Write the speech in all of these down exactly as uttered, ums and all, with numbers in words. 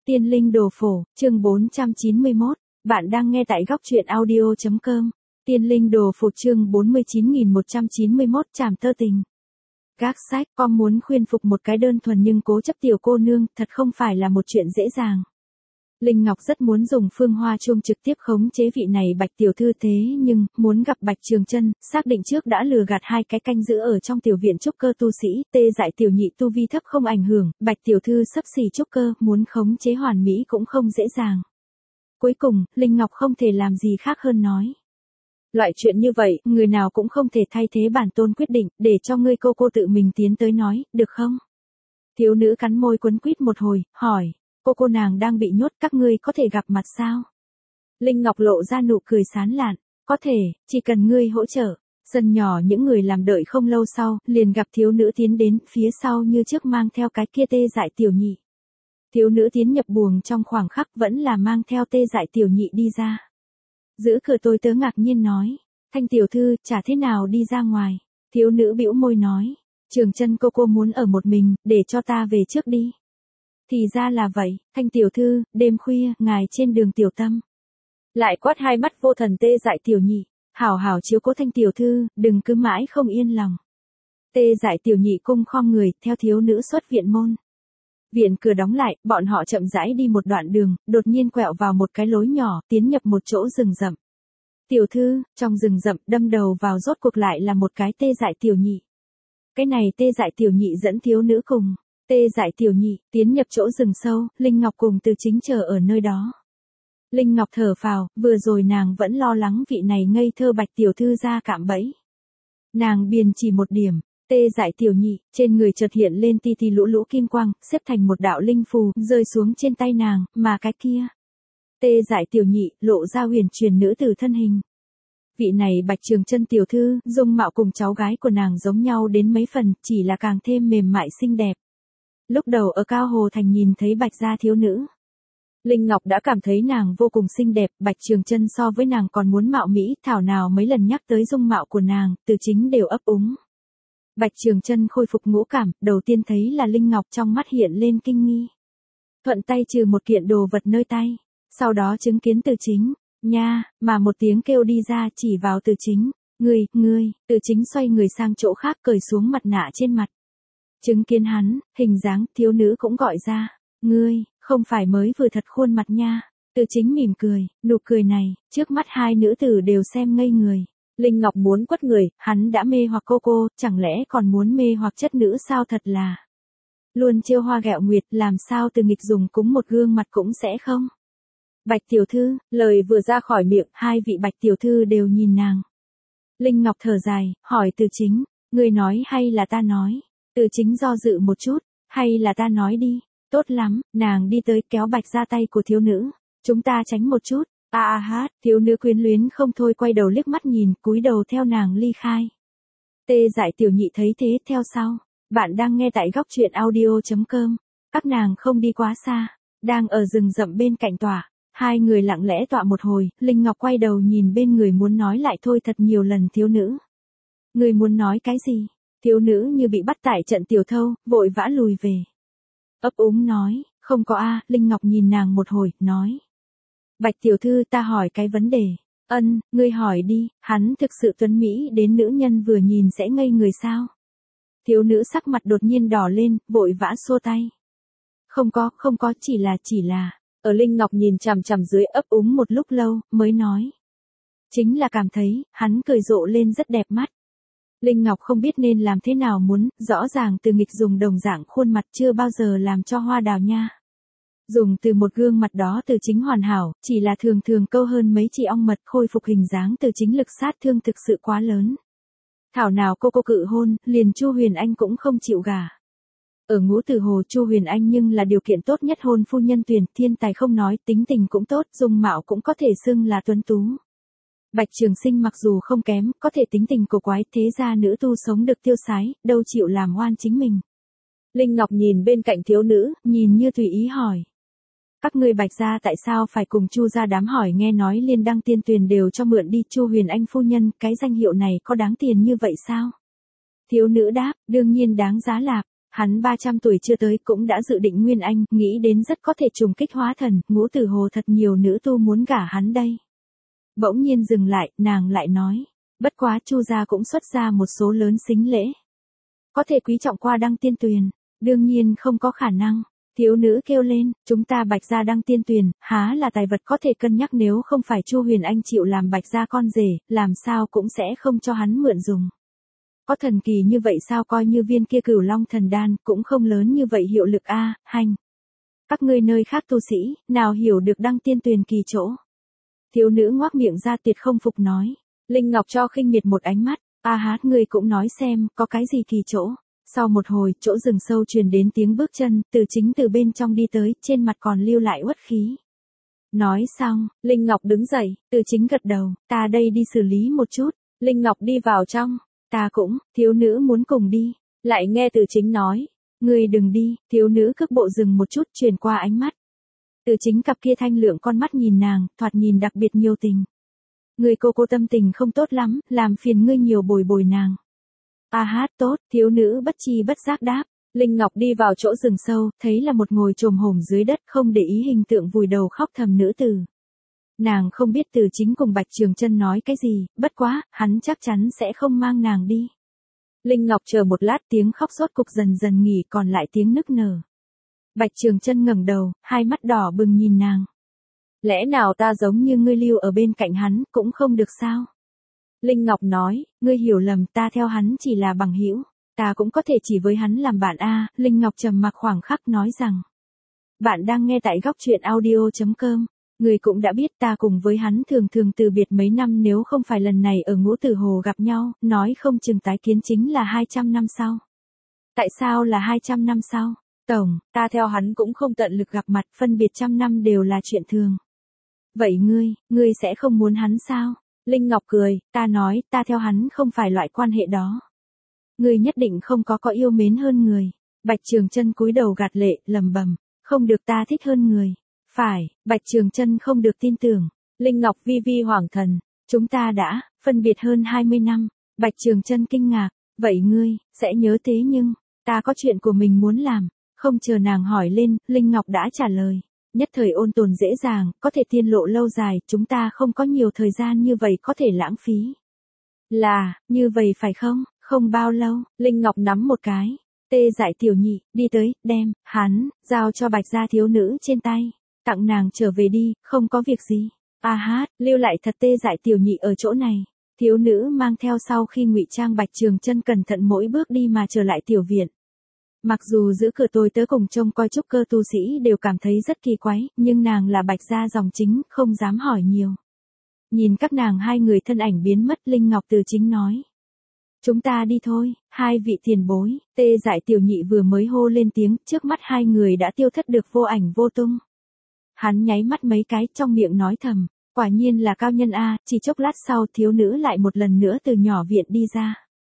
Tiên linh đồ phổ, chương bốn trăm chín mươi mốt, bạn đang nghe tại góc truyện audio chấm com. Tiên linh đồ phổ chương bốn mươi chín nghìn một trăm chín mươi mốt trảm tơ tình. Các sách con muốn khuyên phục một cái đơn thuần nhưng cố chấp tiểu cô nương thật không phải là một chuyện dễ dàng. Linh Ngọc rất muốn dùng phương hoa chuông trực tiếp khống chế vị này Bạch tiểu thư thế nhưng, muốn gặp Bạch Trường Chân, xác định trước đã lừa gạt hai cái canh giữ ở trong tiểu viện trúc cơ tu sĩ, tê dại tiểu nhị tu vi thấp không ảnh hưởng, Bạch tiểu thư sắp xỉ trúc cơ, muốn khống chế hoàn mỹ cũng không dễ dàng. Cuối cùng, Linh Ngọc không thể làm gì khác hơn nói. Loại chuyện như vậy, người nào cũng không thể thay thế bản tôn quyết định, để cho ngươi cô cô tự mình tiến tới nói, được không? Thiếu nữ cắn môi quấn quýt một hồi, hỏi. Cô cô nàng đang bị nhốt, các ngươi có thể gặp mặt sao? Linh Ngọc lộ ra nụ cười sán lạn, có thể, chỉ cần ngươi hỗ trợ. Sân nhỏ những người làm đợi không lâu sau, liền gặp thiếu nữ tiến đến, phía sau như trước mang theo cái kia tê dại tiểu nhị. Thiếu nữ tiến nhập buồng trong khoảng khắc vẫn là mang theo tê dại tiểu nhị đi ra. Giữ cửa tôi tớ ngạc nhiên nói, Thanh tiểu thư, chả thế nào đi ra ngoài. Thiếu nữ bĩu môi nói, Trường Chân cô cô muốn ở một mình, để cho ta về trước đi. Thì ra là vậy, Thanh tiểu thư, đêm khuya, ngài trên đường tiểu tâm. Lại quát hai mắt vô thần tê dại tiểu nhị, hảo hảo chiếu cố Thanh tiểu thư, đừng cứ mãi không yên lòng. Tê dại tiểu nhị cung khom người, theo thiếu nữ xuất viện môn. Viện cửa đóng lại, bọn họ chậm rãi đi một đoạn đường, đột nhiên quẹo vào một cái lối nhỏ, tiến nhập một chỗ rừng rậm. Tiểu thư, trong rừng rậm, đâm đầu vào rốt cuộc lại là một cái tê dại tiểu nhị. Cái này tê dại tiểu nhị dẫn thiếu nữ cùng. Tê dại tiểu nhị, tiến nhập chỗ rừng sâu, Linh Ngọc cùng Từ Chính chờ ở nơi đó. Linh Ngọc thở phào, vừa rồi nàng vẫn lo lắng vị này ngây thơ Bạch tiểu thư ra cạm bẫy. Nàng biền chỉ một điểm, tê dại tiểu nhị, trên người chợt hiện lên ti ti lũ lũ kim quang, xếp thành một đạo linh phù, rơi xuống trên tay nàng, mà cái kia. Tê dại tiểu nhị, lộ ra huyền truyền nữ tử thân hình. Vị này Bạch Trường Chân tiểu thư, dung mạo cùng cháu gái của nàng giống nhau đến mấy phần, chỉ là càng thêm mềm mại xinh đẹp. Lúc đầu ở Cao Hồ Thành nhìn thấy Bạch gia thiếu nữ, Linh Ngọc đã cảm thấy nàng vô cùng xinh đẹp, Bạch Trường Chân so với nàng còn muốn mạo mỹ, thảo nào mấy lần nhắc tới dung mạo của nàng, Từ Chính đều ấp úng. Bạch Trường Chân khôi phục ngũ cảm, đầu tiên thấy là Linh Ngọc trong mắt hiện lên kinh nghi. Thuận tay trừ một kiện đồ vật nơi tay, sau đó chứng kiến Từ Chính, nha, mà một tiếng kêu đi ra chỉ vào Từ Chính, ngươi, ngươi, Từ Chính xoay người sang chỗ khác cởi xuống mặt nạ trên mặt. Chứng kiến hắn, hình dáng thiếu nữ cũng gọi ra, ngươi, không phải mới vừa thật khuôn mặt nha. Từ Chính mỉm cười, nụ cười này, trước mắt hai nữ tử đều xem ngây người. Linh Ngọc muốn quất người, hắn đã mê hoặc cô cô, chẳng lẽ còn muốn mê hoặc chất nữ sao, thật là. Luôn trêu hoa ghẹo nguyệt, làm sao Từ Nghịch dùng cúng một gương mặt cũng sẽ không. Bạch tiểu thư, lời vừa ra khỏi miệng, hai vị Bạch tiểu thư đều nhìn nàng. Linh Ngọc thở dài, hỏi Từ Chính, ngươi nói hay là ta nói? Từ Chính do dự một chút, hay là ta nói đi, tốt lắm, nàng đi tới kéo Bạch ra tay của thiếu nữ, chúng ta tránh một chút, a a hát, thiếu nữ quyến luyến không thôi quay đầu liếc mắt nhìn, cúi đầu theo nàng ly khai. Tê dại tiểu nhị thấy thế theo sau, bạn đang nghe tại góc truyện audio chấm com, các nàng không đi quá xa, đang ở rừng rậm bên cạnh tòa, hai người lặng lẽ tọa một hồi, Linh Ngọc quay đầu nhìn bên người muốn nói lại thôi thật nhiều lần thiếu nữ. Người muốn nói cái gì? Thiếu nữ như bị bắt tại trận tiểu thâu, vội vã lùi về. Ấp úng nói, không có a. Linh Ngọc nhìn nàng một hồi, nói. Bạch tiểu thư, ta hỏi cái vấn đề. Ân, ngươi hỏi đi, hắn thực sự tuấn mỹ đến nữ nhân vừa nhìn sẽ ngây người sao? Thiếu nữ sắc mặt đột nhiên đỏ lên, vội vã xua tay. Không có, không có, chỉ là, chỉ là. Ở Linh Ngọc nhìn chằm chằm dưới ấp úng một lúc lâu, mới nói. Chính là cảm thấy, hắn cười rộ lên rất đẹp mắt. Linh Ngọc không biết nên làm thế nào muốn, rõ ràng Từ Nghịch dùng đồng dạng khuôn mặt chưa bao giờ làm cho hoa đào nha. Dùng từ một gương mặt đó Từ Chính hoàn hảo, chỉ là thường thường câu hơn mấy chị ong mật khôi phục hình dáng Từ Chính lực sát thương thực sự quá lớn. Thảo nào cô cô cự hôn, liền Chu Huyền Anh cũng không chịu gả. Ở Ngũ Tử Hồ Chu Huyền Anh nhưng là điều kiện tốt nhất hôn phu nhân tuyển, thiên tài không nói, tính tình cũng tốt, dung mạo cũng có thể xưng là tuấn tú. Bạch Trường Sinh mặc dù không kém, có thể tính tình cổ quái, thế ra nữ tu sống được tiêu sái, đâu chịu làm oan chính mình. Linh Ngọc nhìn bên cạnh thiếu nữ, nhìn như tùy ý hỏi. Các ngươi Bạch gia tại sao phải cùng Chu gia đám hỏi, nghe nói Liên Đăng Tiên Tuyền đều cho mượn đi Chu Huyền Anh phu nhân, cái danh hiệu này có đáng tiền như vậy sao? Thiếu nữ đáp, đương nhiên đáng giá lạp, Hắn ba trăm tuổi chưa tới cũng đã dự định Nguyên Anh, nghĩ đến rất có thể trùng kích hóa thần, Ngũ Tử Hồ thật nhiều nữ tu muốn gả hắn đây. Bỗng nhiên dừng lại, nàng lại nói, bất quá Chu gia cũng xuất ra một số lớn sính lễ. Có thể quý trọng qua Đăng Tiên Tuyền, đương nhiên không có khả năng. Thiếu nữ kêu lên, chúng ta Bạch gia Đăng Tiên Tuyền, há là tài vật có thể cân nhắc, nếu không phải Chu Huyền Anh chịu làm Bạch gia con rể, làm sao cũng sẽ không cho hắn mượn dùng. Có thần kỳ như vậy sao, coi như viên kia Cửu Long thần đan cũng không lớn như vậy hiệu lực a, hành. Các ngươi nơi khác tu sĩ, nào hiểu được Đăng Tiên Tuyền kỳ chỗ. Thiếu nữ ngoác miệng ra tuyệt không phục nói. Linh Ngọc cho khinh miệt một ánh mắt, a hát ngươi cũng nói xem, có cái gì kỳ chỗ. Sau một hồi, chỗ rừng sâu truyền đến tiếng bước chân, Từ Chính từ bên trong đi tới, trên mặt còn lưu lại uất khí. Nói xong, Linh Ngọc đứng dậy, Từ Chính gật đầu, ta đây đi xử lý một chút. Linh Ngọc đi vào trong, ta cũng, thiếu nữ muốn cùng đi, lại nghe Từ Chính nói, ngươi đừng đi, thiếu nữ cước bộ dừng một chút, truyền qua ánh mắt. Từ Chính cặp kia thanh lượng con mắt nhìn nàng, thoạt nhìn đặc biệt nhiều tình. Người cô cô tâm tình không tốt lắm, làm phiền ngươi nhiều bồi bồi nàng. A hát tốt, thiếu nữ bất chi bất giác đáp. Linh Ngọc đi vào chỗ rừng sâu, thấy là một ngồi chồm hổm dưới đất không để ý hình tượng vùi đầu khóc thầm nữ tử. Nàng không biết Từ Chính cùng Bạch Trường Chân nói cái gì, bất quá, hắn chắc chắn sẽ không mang nàng đi. Linh Ngọc chờ một lát, tiếng khóc rốt cục dần dần nghỉ, còn lại tiếng nức nở. Bạch Trường Chân ngẩng đầu, hai mắt đỏ bừng nhìn nàng. Lẽ nào ta giống như ngươi lưu ở bên cạnh hắn, cũng không được sao? Linh Ngọc nói, ngươi hiểu lầm, ta theo hắn chỉ là bằng hữu, ta cũng có thể chỉ với hắn làm bạn a. Linh Ngọc trầm mặc khoảng khắc nói rằng, bạn đang nghe tại góc truyện audio chấm com, ngươi cũng đã biết ta cùng với hắn thường thường từ biệt mấy năm, nếu không phải lần này ở Ngũ Tử Hồ gặp nhau, nói không chừng tái kiến chính là hai trăm năm sau. Tại sao là hai trăm năm sau? Tổng, ta theo hắn cũng không tận lực gặp mặt, phân biệt trăm năm đều là chuyện thường. Vậy ngươi, ngươi sẽ không muốn hắn sao? Linh Ngọc cười, ta nói, ta theo hắn không phải loại quan hệ đó. Ngươi nhất định không có có yêu mến hơn người. Bạch Trường Chân cúi đầu gạt lệ, lẩm bẩm, không được, ta thích hơn người. Phải, Bạch Trường Chân không được tin tưởng. Linh Ngọc vi vi hoảng thần, chúng ta đã phân biệt hơn hai mươi năm. Bạch Trường Chân kinh ngạc, vậy ngươi sẽ nhớ thế nhưng, ta có chuyện của mình muốn làm. Không chờ nàng hỏi lên, Linh Ngọc đã trả lời. Nhất thời ôn tồn dễ dàng, có thể tiên lộ lâu dài, chúng ta không có nhiều thời gian như vậy có thể lãng phí. Là, như vậy phải không? Không bao lâu, Linh Ngọc nắm một cái. Tê Dại Tiểu Nhị, đi tới, đem, hắn, giao cho Bạch gia thiếu nữ trên tay. Tặng nàng trở về đi, không có việc gì. A hát, lưu lại thật Tê Dại Tiểu Nhị ở chỗ này. Thiếu nữ mang theo sau khi ngụy trang Bạch Trường Chân cẩn thận mỗi bước đi mà trở lại tiểu viện. Mặc dù giữ cửa tôi tớ cùng trông coi trúc cơ tu sĩ đều cảm thấy rất kỳ quái, nhưng nàng là Bạch gia dòng chính, không dám hỏi nhiều. Nhìn các nàng hai người thân ảnh biến mất, Linh Ngọc Từ Chính nói. Chúng ta đi thôi, hai vị tiền bối. Tê Dại Tiểu Nhị vừa mới hô lên tiếng, trước mắt hai người đã tiêu thất được vô ảnh vô tung. Hắn nháy mắt mấy cái, trong miệng nói thầm, quả nhiên là cao nhân a. Chỉ chốc lát sau, thiếu nữ lại một lần nữa từ nhỏ viện đi ra.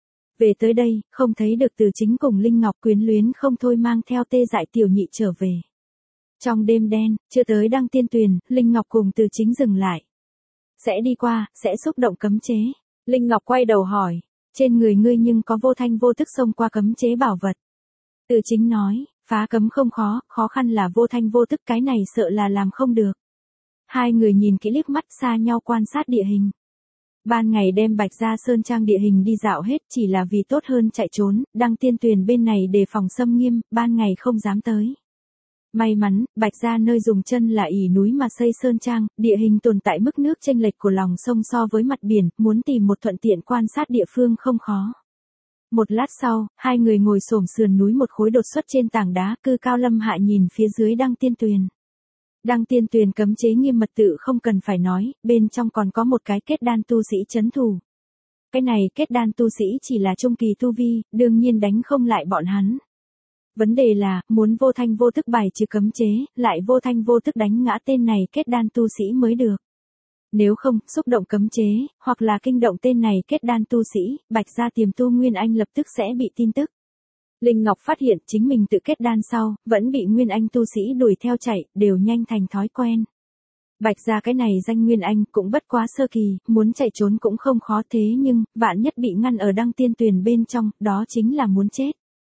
Về tới đây, không thấy được Từ Chính cùng Linh Ngọc, quyến luyến không thôi mang theo Tê Dại Tiểu Nhị trở về. Trong đêm đen, chưa tới Đăng Tiên Tuyền, Linh Ngọc cùng Từ Chính dừng lại. Sẽ đi qua, sẽ xúc động cấm chế. Linh Ngọc quay đầu hỏi, trên người ngươi nhưng có vô thanh vô tức xông qua cấm chế bảo vật. Từ Chính nói, phá cấm không khó, khó khăn là vô thanh vô tức, cái này sợ là làm không được. Hai người nhìn kỹ liếc mắt xa nhau quan sát địa hình. Ban ngày đem Bạch gia sơn trang địa hình đi dạo hết, chỉ là vì tốt hơn chạy trốn, Đăng Tiên Tuyền bên này đề phòng xâm nghiêm, ban ngày không dám tới. May mắn, Bạch gia nơi dùng chân là ỉ núi mà xây sơn trang, địa hình tồn tại mức nước chênh lệch của lòng sông so với mặt biển, muốn tìm một thuận tiện quan sát địa phương không khó. Một lát sau, hai người ngồi xổm sườn núi một khối đột xuất trên tảng đá, cư cao lâm hạ nhìn phía dưới Đăng Tiên Tuyền. Đăng Tiên Tuyền cấm chế nghiêm mật tự không cần phải nói, bên trong còn có một cái kết đan tu sĩ trấn thủ. Cái này kết đan tu sĩ chỉ là trung kỳ tu vi, đương nhiên đánh không lại bọn hắn. Vấn đề là, muốn vô thanh vô tức bài trừ cấm chế, lại vô thanh vô tức đánh ngã tên này kết đan tu sĩ mới được. Nếu không, xúc động cấm chế, hoặc là kinh động tên này kết đan tu sĩ, Bạch gia tiềm tu Nguyên Anh lập tức sẽ bị tin tức. Linh Ngọc phát hiện chính mình tự kết đan sau, vẫn bị Nguyên Anh tu sĩ đuổi theo chạy, đều nhanh thành thói quen. Bạch gia cái này danh Nguyên Anh cũng bất quá sơ kỳ, muốn chạy trốn cũng không khó, thế nhưng, vạn nhất bị ngăn ở Đăng Tiên Tuyền bên trong, đó chính là muốn chết.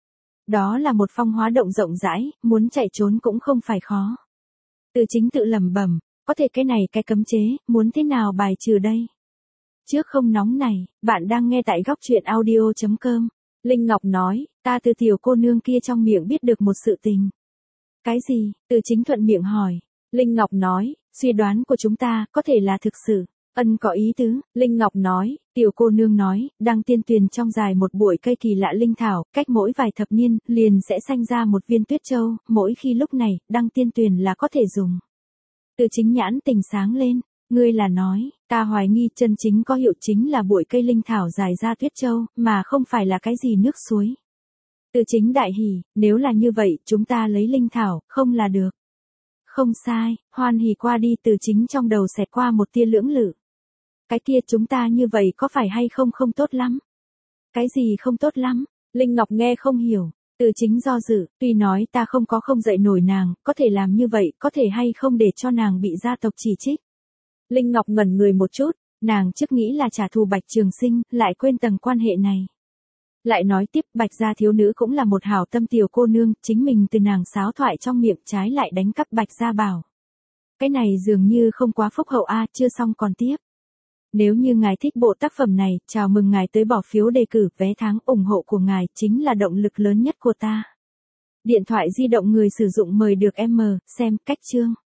Đó là một phong hóa động rộng rãi, muốn chạy trốn cũng không phải khó. Từ Chính tự lẩm bẩm, có thể cái này cái cấm chế, muốn thế nào bài trừ đây? Trước không nóng này, bạn đang nghe tại góc truyện audio chấm com. Linh Ngọc nói, ta từ tiểu cô nương kia trong miệng biết được một sự tình. Cái gì? Từ Chính thuận miệng hỏi. Linh Ngọc nói, suy đoán của chúng ta có thể là thực sự. Ân có ý tứ, Linh Ngọc nói, tiểu cô nương nói, Đăng Tiên Tuyền trong dài một bụi cây kỳ lạ linh thảo, cách mỗi vài thập niên, liền sẽ sanh ra một viên tuyết châu, mỗi khi lúc này, Đăng Tiên Tuyền là có thể dùng. Từ Chính nhãn tình sáng lên, ngươi là nói, ta hoài nghi chân chính có hiệu chính là bụi cây linh thảo dài ra tuyết châu, mà không phải là cái gì nước suối. Từ Chính đại hỉ, nếu là như vậy, chúng ta lấy linh thảo, không là được. Không sai, hoan hỉ qua đi. Từ Chính trong đầu xẹt qua một tia lưỡng lự. Cái kia chúng ta như vậy có phải hay không không tốt lắm? Cái gì không tốt lắm? Linh Ngọc nghe không hiểu. Từ Chính do dự, tuy nói ta không có không dậy nổi nàng, có thể làm như vậy, có thể hay không để cho nàng bị gia tộc chỉ trích. Linh Ngọc ngẩn người một chút, nàng trước nghĩ là trả thù Bạch Trường Sinh, lại quên tầng quan hệ này. Lại nói tiếp, Bạch gia thiếu nữ cũng là một hảo tâm tiểu cô nương, chính mình từ nàng sáo thoại trong miệng trái lại đánh cắp Bạch gia bảo. Cái này dường như không quá phúc hậu a, chưa xong còn tiếp. Nếu như ngài thích bộ tác phẩm này, chào mừng ngài tới bỏ phiếu đề cử, vé tháng ủng hộ của ngài chính là động lực lớn nhất của ta. Điện thoại di động người sử dụng mời được em xem cách chương.